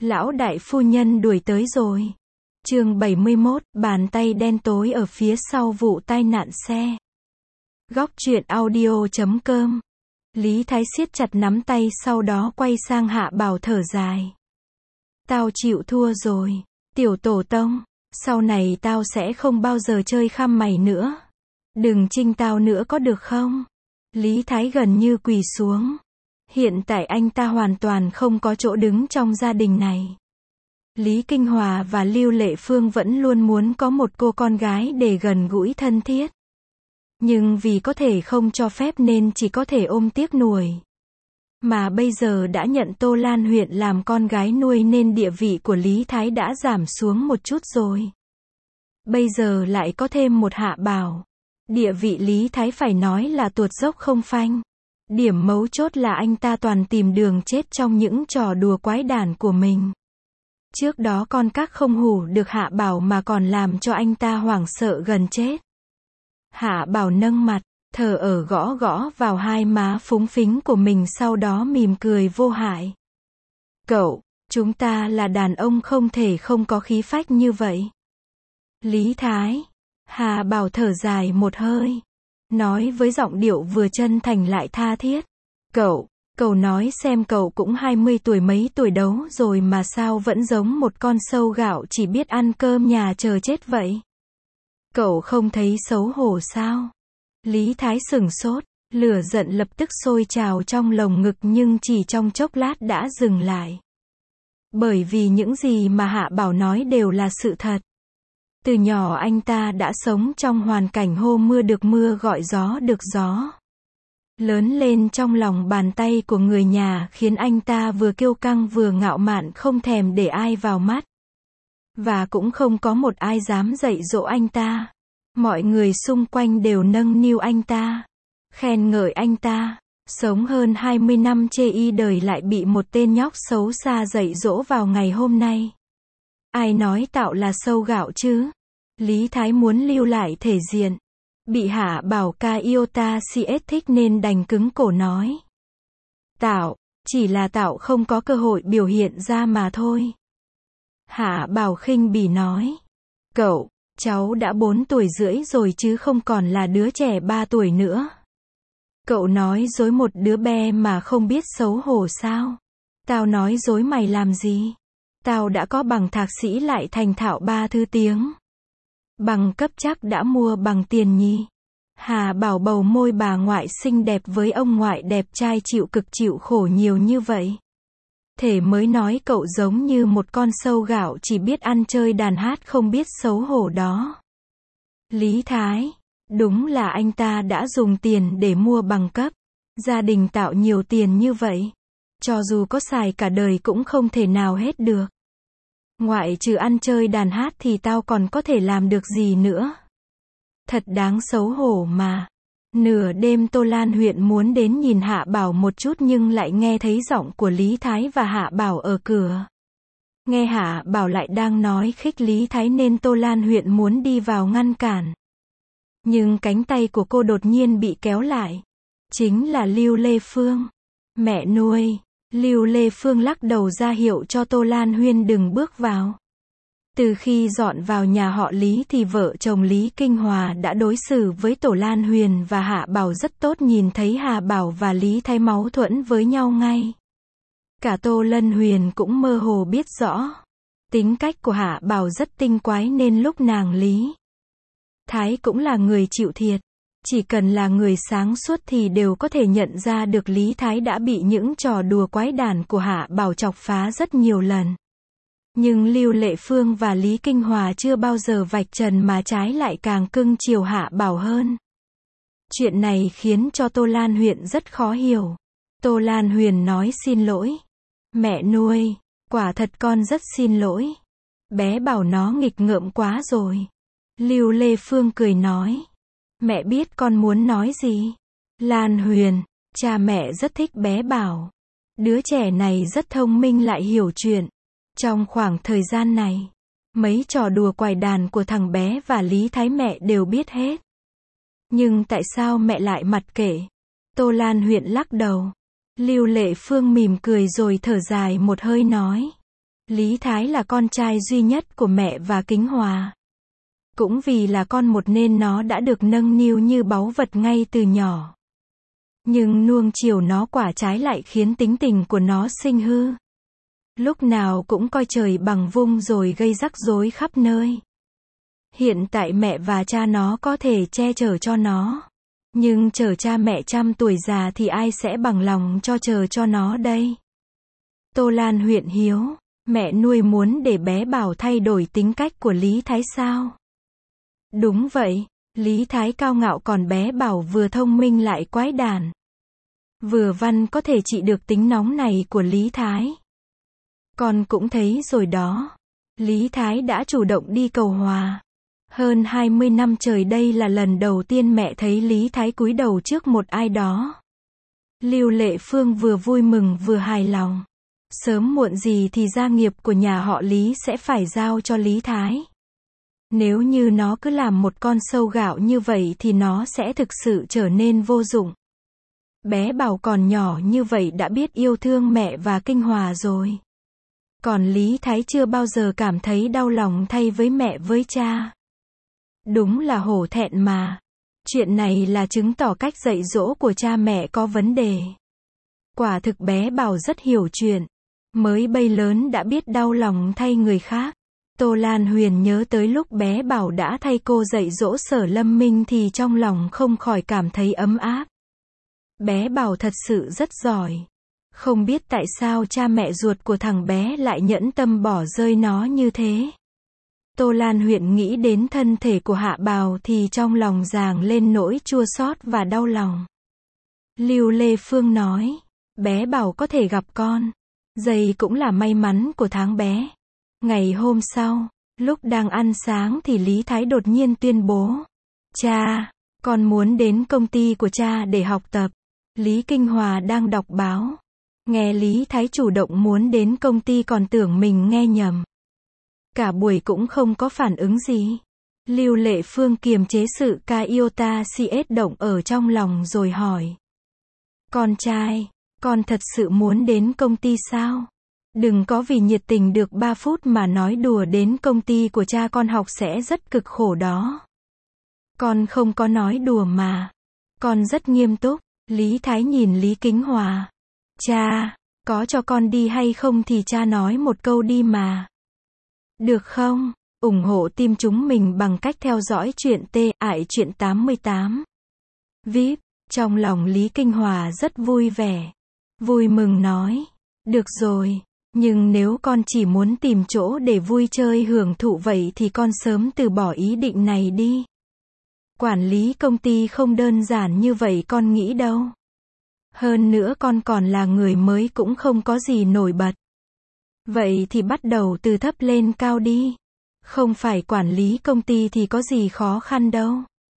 Lão đại phu nhân đuổi tới rồi. Chương 71, bàn tay đen tối ở phía sau vụ tai nạn xe. Góc truyện audio.com. Lý Thái siết chặt nắm tay, sau đó quay sang Hạ Bảo thở dài. Tao chịu thua rồi, tiểu tổ tông, sau này tao sẽ không bao giờ chơi khăm mày nữa. Đừng trinh tao nữa có được không? Lý Thái gần như quỳ xuống. Hiện tại anh ta hoàn toàn không có chỗ đứng trong gia đình này. Lý Kinh Hòa và Lưu Lệ Phương vẫn luôn muốn có một cô con gái để gần gũi thân thiết. Nhưng vì có thể không cho phép nên chỉ có thể ôm tiếc nuối. Mà bây giờ đã nhận Tô Lan Huyện làm con gái nuôi nên địa vị của Lý Thái đã giảm xuống một chút rồi. Bây giờ lại có thêm một Hạ Bảo. Địa vị Lý Thái phải nói là tuột dốc không phanh. Điểm mấu chốt là anh ta toàn tìm đường chết trong những trò đùa quái đản của mình. Trước đó con các không hủ được Hạ Bảo mà còn làm cho anh ta hoảng sợ gần chết. Hạ Bảo nâng mặt, thở ở gõ gõ vào hai má phúng phính của mình, sau đó mỉm cười vô hại. Cậu, chúng ta là đàn ông không thể không có khí phách như vậy. Lý Thái. Hạ Bảo thở dài một hơi. Nói với giọng điệu vừa chân thành lại tha thiết. Cậu nói xem, cậu cũng 20 tuổi mấy tuổi đấu rồi mà sao vẫn giống một con sâu gạo chỉ biết ăn cơm nhà chờ chết vậy? Cậu không thấy xấu hổ sao? Lý Thái sửng sốt, lửa giận lập tức sôi trào trong lồng ngực nhưng chỉ trong chốc lát đã dừng lại. Bởi vì những gì mà Hạ Bảo nói đều là sự thật. Từ nhỏ anh ta đã sống trong hoàn cảnh hô mưa được mưa, gọi gió được gió. Lớn lên trong lòng bàn tay của người nhà khiến anh ta vừa kiêu căng vừa ngạo mạn, không thèm để ai vào mắt. Và cũng không có một ai dám dạy dỗ anh ta. Mọi người xung quanh đều nâng niu anh ta, khen ngợi anh ta. Sống hơn 20 năm chê y đời lại bị một tên nhóc xấu xa dạy dỗ vào ngày hôm nay. Ai nói tạo là sâu gạo chứ? Lý Thái muốn lưu lại thể diện. Bị Hạ Bảo ca yêu ta CS thích nên đành cứng cổ nói. Tạo, chỉ là tạo không có cơ hội biểu hiện ra mà thôi. Hạ Bảo khinh bỉ nói. Cậu, cháu đã 4 tuổi rưỡi rồi chứ không còn là đứa trẻ 3 tuổi nữa. Cậu nói dối một đứa bé mà không biết xấu hổ sao? Tao nói dối mày làm gì? Tao đã có bằng thạc sĩ lại thành thạo 3 thứ tiếng. Bằng cấp chắc đã mua bằng tiền nhỉ? Hà Bảo bầu môi bà ngoại xinh đẹp với ông ngoại đẹp trai chịu cực chịu khổ nhiều như vậy. Thế mới nói cậu giống như một con sâu gạo chỉ biết ăn chơi đàn hát không biết xấu hổ đó. Lý Thái. Đúng là anh ta đã dùng tiền để mua bằng cấp. Gia đình tạo nhiều tiền như vậy. Cho dù có xài cả đời cũng không thể nào hết được. Ngoại trừ ăn chơi đàn hát thì tao còn có thể làm được gì nữa? Thật đáng xấu hổ mà. Nửa đêm Tô Lan Huyện muốn đến nhìn Hạ Bảo một chút nhưng lại nghe thấy giọng của Lý Thái và Hạ Bảo ở cửa. Nghe Hạ Bảo lại đang nói khích Lý Thái nên Tô Lan Huyện muốn đi vào ngăn cản. Nhưng cánh tay của cô đột nhiên bị kéo lại. Chính là Lưu Lê Phương. Mẹ nuôi. Lưu Lê Phương lắc đầu ra hiệu cho Tô Lan Huyên đừng bước vào. Từ khi dọn vào nhà họ Lý thì vợ chồng Lý Kinh Hòa đã đối xử với Tô Lan Huyền và Hạ Bảo rất tốt, nhìn thấy Hạ Bảo và Lý Thái máu thuẫn với nhau ngay. Cả Tô Lân Huyền cũng mơ hồ biết rõ. Tính cách của Hạ Bảo rất tinh quái nên lúc nàng Lý Thái cũng là người chịu thiệt. Chỉ cần là người sáng suốt thì đều có thể nhận ra được Lý Thái đã bị những trò đùa quái đản của Hạ Bảo chọc phá rất nhiều lần. Nhưng Lưu Lệ Phương và Lý Kinh Hòa chưa bao giờ vạch trần mà trái lại càng cưng chiều Hạ Bảo hơn. Chuyện này khiến cho Tô Lan Huyền rất khó hiểu. Tô Lan Huyền nói xin lỗi. Mẹ nuôi, quả thật con rất xin lỗi. Bé bảo nó nghịch ngợm quá rồi. Lưu Lê Phương cười nói. Mẹ biết con muốn nói gì. Lan Huyền, cha mẹ rất thích bé Bảo. Đứa trẻ này rất thông minh lại hiểu chuyện. Trong khoảng thời gian này, mấy trò đùa quài đàn của thằng bé và Lý Thái mẹ đều biết hết. Nhưng tại sao mẹ lại mặc kệ? Tô Lan Huyền lắc đầu. Lưu Lệ Phương mỉm cười rồi thở dài một hơi nói. Lý Thái là con trai duy nhất của mẹ và Kính Hòa. Cũng vì là con một nên nó đã được nâng niu như báu vật ngay từ nhỏ. Nhưng nuông chiều nó quả trái lại khiến tính tình của nó sinh hư. Lúc nào cũng coi trời bằng vung rồi gây rắc rối khắp nơi. Hiện tại mẹ và cha nó có thể che chở cho nó. Nhưng chờ cha mẹ trăm tuổi già thì ai sẽ bằng lòng chờ cho nó đây? Tô Lan huyện hiếu, mẹ nuôi muốn để bé Bảo thay đổi tính cách của Lý Thái sao? Đúng vậy, Lý Thái cao ngạo còn bé Bảo vừa thông minh lại quái đản. Vừa văn có thể trị được tính nóng này của Lý Thái. Con cũng thấy rồi đó. Lý Thái đã chủ động đi cầu hòa. Hơn 20 năm trời đây là lần đầu tiên mẹ thấy Lý Thái cúi đầu trước một ai đó. Lưu Lệ Phương vừa vui mừng vừa hài lòng. Sớm muộn gì thì gia nghiệp của nhà họ Lý sẽ phải giao cho Lý Thái. Nếu như nó cứ làm một con sâu gạo như vậy thì nó sẽ thực sự trở nên vô dụng. Bé Bảo còn nhỏ như vậy đã biết yêu thương mẹ và Kinh Hòa rồi. Còn Lý Thái chưa bao giờ cảm thấy đau lòng thay với mẹ với cha. Đúng là hổ thẹn mà. Chuyện này là chứng tỏ cách dạy dỗ của cha mẹ có vấn đề. Quả thực bé Bảo rất hiểu chuyện. Mới bay lớn đã biết đau lòng thay người khác. Tô Lan Huyền nhớ tới lúc bé Bảo đã thay cô dạy dỗ Sở Lâm Minh thì trong lòng không khỏi cảm thấy ấm áp. Bé Bảo thật sự rất giỏi. Không biết tại sao cha mẹ ruột của thằng bé lại nhẫn tâm bỏ rơi nó như thế. Tô Lan Huyền nghĩ đến thân thể của Hạ Bào thì trong lòng dâng lên nỗi chua xót và đau lòng. Lưu Lê Phương nói, bé Bảo có thể gặp con. Đây cũng là may mắn của tháng bé. Ngày hôm sau, lúc đang ăn sáng thì Lý Thái đột nhiên tuyên bố. Cha, con muốn đến công ty của cha để học tập. Lý Kinh Hòa đang đọc báo. Nghe Lý Thái chủ động muốn đến công ty còn tưởng mình nghe nhầm. Cả buổi cũng không có phản ứng gì. Lưu Lệ Phương kiềm chế sự ca iota siết động ở trong lòng rồi hỏi. Con trai, con thật sự muốn đến công ty sao? Đừng có vì nhiệt tình được 3 phút mà nói đùa đến công ty của cha con học sẽ rất cực khổ đó. Con không có nói đùa mà. Con rất nghiêm túc. Lý Thái nhìn Lý Kính Hòa. Cha, có cho con đi hay không thì cha nói một câu đi mà. Được không? Ủng hộ team chúng mình bằng cách theo dõi chuyện Truyện 88. VIP, trong lòng Lý Kinh Hòa rất vui vẻ. Vui mừng nói. Được rồi, nhưng nếu con chỉ muốn tìm chỗ để vui chơi hưởng thụ vậy thì con sớm từ bỏ ý định này đi. Quản lý công ty không đơn giản như vậy con nghĩ đâu. Hơn nữa con còn là người mới cũng không có gì nổi bật. Vậy thì bắt đầu từ thấp lên cao đi. Không phải quản lý công ty thì có gì khó khăn đâu.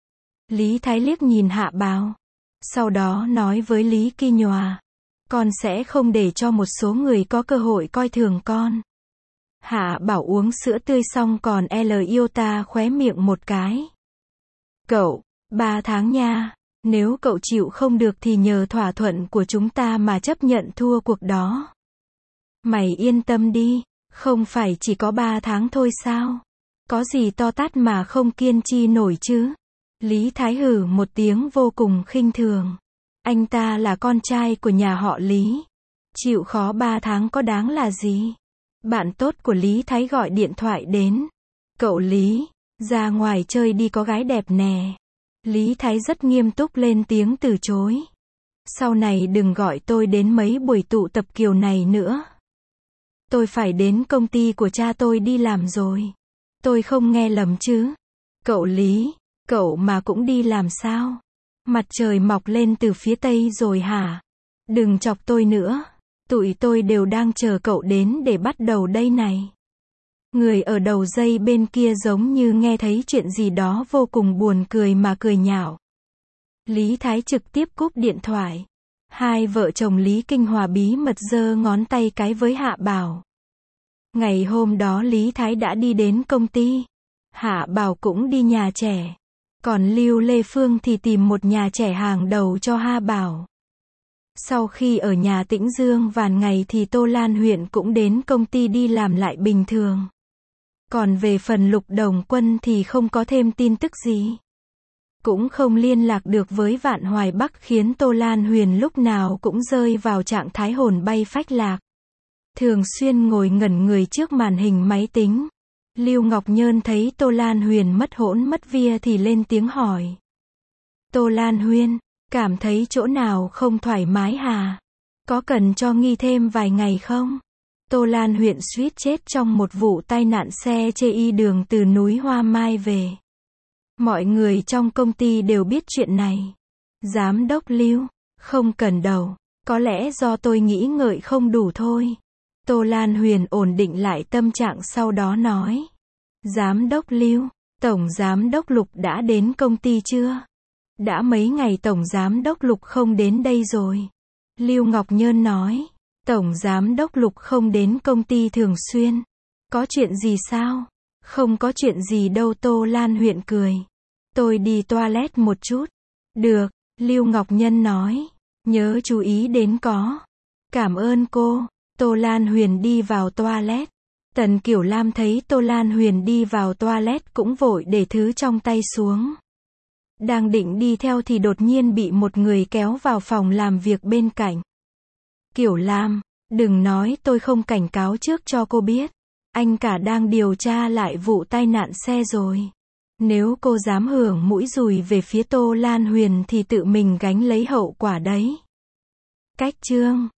Lý Thái liếc nhìn Hạ Bào. Sau đó nói với Lý Kinh Hòa. Con sẽ không để cho một số người có cơ hội coi thường con. Hạ Bảo uống sữa tươi xong còn iota khóe miệng một cái. Cậu, 3 tháng nha. Nếu cậu chịu không được thì nhờ thỏa thuận của chúng ta mà chấp nhận thua cuộc đó. Mày yên tâm đi, không phải chỉ có 3 tháng thôi sao? Có gì to tát mà không kiên trì nổi chứ? Lý Thái hừ một tiếng vô cùng khinh thường. Anh ta là con trai của nhà họ Lý. Chịu khó 3 tháng có đáng là gì? Bạn tốt của Lý Thái gọi điện thoại đến. Cậu Lý, ra ngoài chơi đi có gái đẹp nè. Lý Thái rất nghiêm túc lên tiếng từ chối. Sau này đừng gọi tôi đến mấy buổi tụ tập kiểu này nữa. Tôi phải đến công ty của cha tôi đi làm rồi. Tôi không nghe lầm chứ. Cậu Lý, cậu mà cũng đi làm sao? Mặt trời mọc lên từ phía tây rồi hả? Đừng chọc tôi nữa. Tụi tôi đều đang chờ cậu đến để bắt đầu đây này. Người ở đầu dây bên kia giống như nghe thấy chuyện gì đó vô cùng buồn cười mà cười nhạo. Lý Thái trực tiếp cúp điện thoại. Hai vợ chồng Lý Kinh Hòa bí mật giơ ngón tay cái với Hạ Bảo. Ngày hôm đó Lý Thái đã đi đến công ty. Hạ Bảo cũng đi nhà trẻ. Còn Lưu Lê Phương thì tìm một nhà trẻ hàng đầu cho Hạ Bảo. Sau khi ở nhà Tĩnh Dương vài ngày thì Tô Lan Huyền cũng đến công ty đi làm lại bình thường. Còn về phần Lục Đồng Quân thì không có thêm tin tức gì. Cũng không liên lạc được với Vạn Hoài Bắc, khiến Tô Lan Huyền lúc nào cũng rơi vào trạng thái hồn bay phách lạc. Thường xuyên ngồi ngẩn người trước màn hình máy tính. Lưu Ngọc Nhơn thấy Tô Lan Huyền mất hỗn mất vía thì lên tiếng hỏi. Tô Lan Huyền, cảm thấy chỗ nào không thoải mái hả? Có cần cho nghỉ thêm vài ngày không? Tô Lan Huyền suýt chết trong một vụ tai nạn xe trên đường từ núi Hoa Mai về. Mọi người trong công ty đều biết chuyện này. Giám đốc Lưu, không cần đâu, có lẽ do tôi nghĩ ngợi không đủ thôi. Tô Lan Huyền ổn định lại tâm trạng sau đó nói. Giám đốc Lưu, Tổng Giám đốc Lục đã đến công ty chưa? Đã mấy ngày Tổng Giám đốc Lục không đến đây rồi. Lưu Ngọc Nhơn nói. Tổng Giám đốc Lục không đến công ty thường xuyên. Có chuyện gì sao? Không có chuyện gì đâu, Tô Lan Huyền cười. Tôi đi toilet một chút. Được, Lưu Ngọc Nhân nói. Nhớ chú ý đến có. Cảm ơn cô. Tô Lan Huyền đi vào toilet. Tần Kiểu Lam thấy Tô Lan Huyền đi vào toilet cũng vội để thứ trong tay xuống. Đang định đi theo thì đột nhiên bị một người kéo vào phòng làm việc bên cạnh. Kiểu Lam, đừng nói tôi không cảnh cáo trước cho cô biết. Anh cả đang điều tra lại vụ tai nạn xe rồi. Nếu cô dám hưởng mũi dùi về phía Tô Lan Huyền thì tự mình gánh lấy hậu quả đấy. Cách chương